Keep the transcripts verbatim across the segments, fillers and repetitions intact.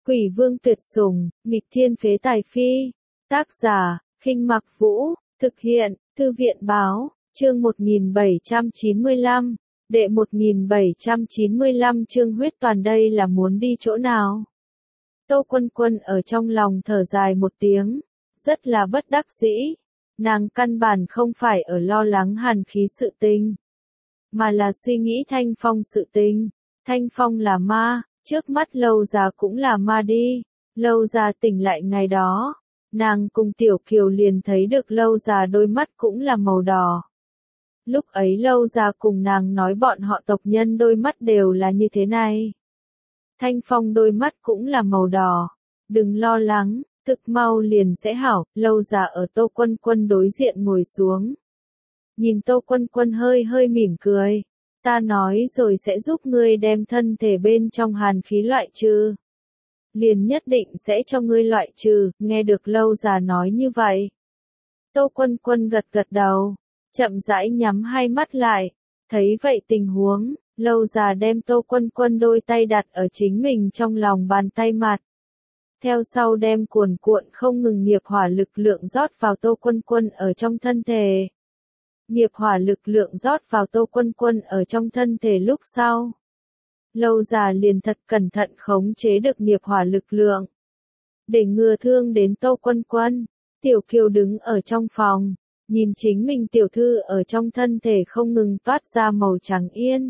Quỷ vương tuyệt sủng, nghịch thiên phế tài phi. Tác giả, Khinh Mặc Vũ, thực hiện, Thư viện báo, chương một nghìn bảy trăm chín mươi lăm, đệ một nghìn bảy trăm chín mươi lăm chương huyết toàn đây là muốn đi chỗ nào? Tô Quân Quân ở trong lòng thở dài một tiếng, rất là bất đắc dĩ, nàng căn bản không phải ở lo lắng hàn khí sự tình, mà là suy nghĩ Thanh Phong sự tình. Thanh Phong là ma, trước mắt Lâu Già cũng là ma đi. Lâu Già tỉnh lại ngày đó, nàng cùng Tiểu Kiều liền thấy được Lâu Già đôi mắt cũng là màu đỏ. Lúc ấy Lâu Già cùng nàng nói bọn họ tộc nhân đôi mắt đều là như thế này. Thanh Phong đôi mắt cũng là màu đỏ. Đừng lo lắng, thực mau liền sẽ hảo. Lâu Già ở Tô Quân Quân đối diện ngồi xuống. Nhìn Tô Quân Quân hơi hơi mỉm cười. Ta nói rồi sẽ giúp ngươi đem thân thể bên trong hàn khí loại trừ. Liền nhất định sẽ cho ngươi loại trừ, nghe được Lâu Già nói như vậy. Tô Quân Quân gật gật đầu, chậm rãi nhắm hai mắt lại, thấy vậy tình huống, Lâu Già đem Tô Quân Quân đôi tay đặt ở chính mình trong lòng bàn tay mặt. Theo sau đem cuồn cuộn không ngừng nghiệp hỏa lực lượng rót vào Tô Quân Quân ở trong thân thể. Nghiệp hỏa lực lượng rót vào Tô Quân Quân ở trong thân thể lúc sau. Lâu Già liền thật cẩn thận khống chế được nghiệp hỏa lực lượng. Để ngừa thương đến Tô Quân Quân, Tiểu Kiều đứng ở trong phòng, nhìn chính mình tiểu thư ở trong thân thể không ngừng toát ra màu trắng yên.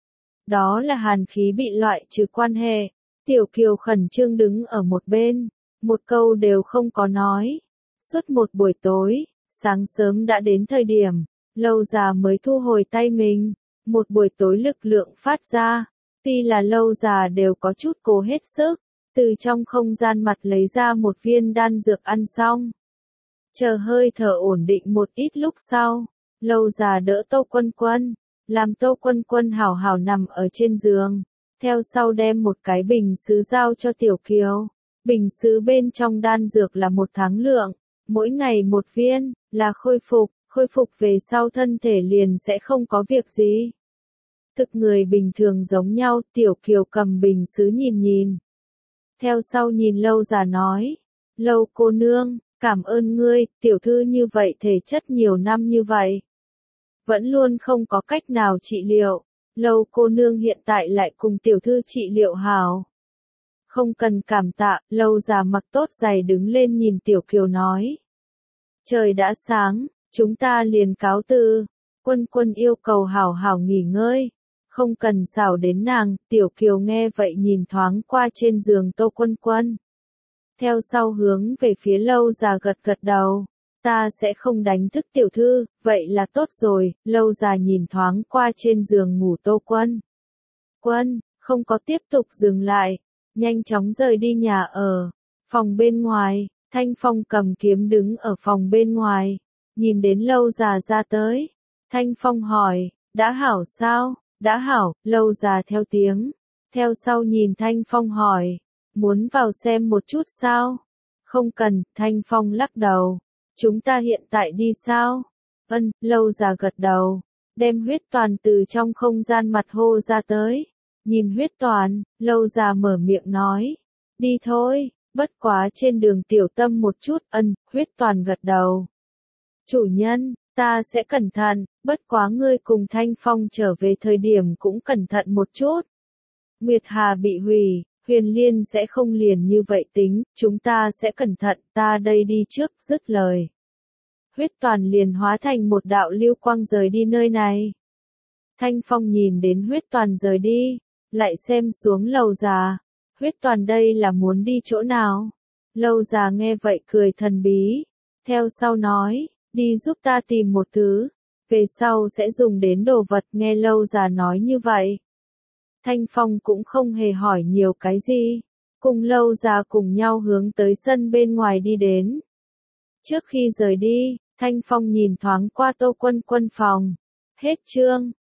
Đó là hàn khí bị loại trừ quan hệ. Tiểu Kiều khẩn trương đứng ở một bên, một câu đều không có nói. Suốt một buổi tối, sáng sớm đã đến thời điểm, Lâu Già mới thu hồi tay mình, một buổi tối lực lượng phát ra, tuy là Lâu Già đều có chút cố hết sức, từ trong không gian mặt lấy ra một viên đan dược ăn xong. Chờ hơi thở ổn định một ít lúc sau, Lâu Già đỡ Tô Quân Quân, làm Tô Quân Quân hảo hảo nằm ở trên giường, theo sau đem một cái bình sứ giao cho Tiểu Kiều. Bình sứ bên trong đan dược là một tháng lượng, mỗi ngày một viên, là khôi phục. Khôi phục về sau thân thể liền sẽ không có việc gì. Thực người bình thường giống nhau, Tiểu Kiều cầm bình sứ nhìn nhìn. Theo sau nhìn Lâu Già nói, Lâu cô nương, cảm ơn ngươi, tiểu thư như vậy thể chất nhiều năm như vậy. Vẫn luôn không có cách nào trị liệu, Lâu cô nương hiện tại lại cùng tiểu thư trị liệu hảo. Không cần cảm tạ, Lâu Già mặc tốt giày đứng lên nhìn Tiểu Kiều nói. Trời đã sáng. Chúng ta liền cáo từ. Quân Quân yêu cầu hảo hảo nghỉ ngơi, không cần xảo đến nàng. Tiểu Kiều nghe vậy nhìn thoáng qua trên giường Tô Quân Quân. Theo sau hướng về phía Lâu Già gật gật đầu. Ta sẽ không đánh thức tiểu thư, vậy là tốt rồi. Lâu Già nhìn thoáng qua trên giường ngủ Tô Quân Quân, không có tiếp tục dừng lại, nhanh chóng rời đi nhà ở. Phòng bên ngoài, Thanh Phong cầm kiếm đứng ở phòng bên ngoài. Nhìn đến Lâu Già ra tới, Thanh Phong hỏi, đã hảo sao? Đã hảo, Lâu Già theo tiếng. Theo sau nhìn Thanh Phong hỏi, muốn vào xem một chút sao? Không cần, Thanh Phong lắc đầu. Chúng ta hiện tại đi sao? Ân, Lâu Già gật đầu, đem huyết toàn từ trong không gian mặt hô ra tới. Nhìn huyết toàn, Lâu Già mở miệng nói, đi thôi, bất quá trên đường tiểu tâm một chút. Ân, huyết toàn gật đầu. Chủ nhân, ta sẽ cẩn thận, bất quá ngươi cùng Thanh Phong trở về thời điểm cũng cẩn thận một chút. Nguyệt Hà bị hủy, Huyền Liên sẽ không liền như vậy tính, chúng ta sẽ cẩn thận, ta đây đi trước, dứt lời. Huyết toàn liền hóa thành một đạo lưu quang rời đi nơi này. Thanh Phong nhìn đến huyết toàn rời đi, lại xem xuống Lâu Già. Huyết toàn đây là muốn đi chỗ nào? Lâu Già nghe vậy cười thần bí, theo sau nói. Đi giúp ta tìm một thứ, về sau sẽ dùng đến đồ vật. Nghe Lâu Già nói như vậy, Thanh Phong cũng không hề hỏi nhiều cái gì, cùng Lâu Già cùng nhau hướng tới sân bên ngoài đi đến. Trước khi rời đi, Thanh Phong nhìn thoáng qua Tô Quân Quân phòng. Hết chương.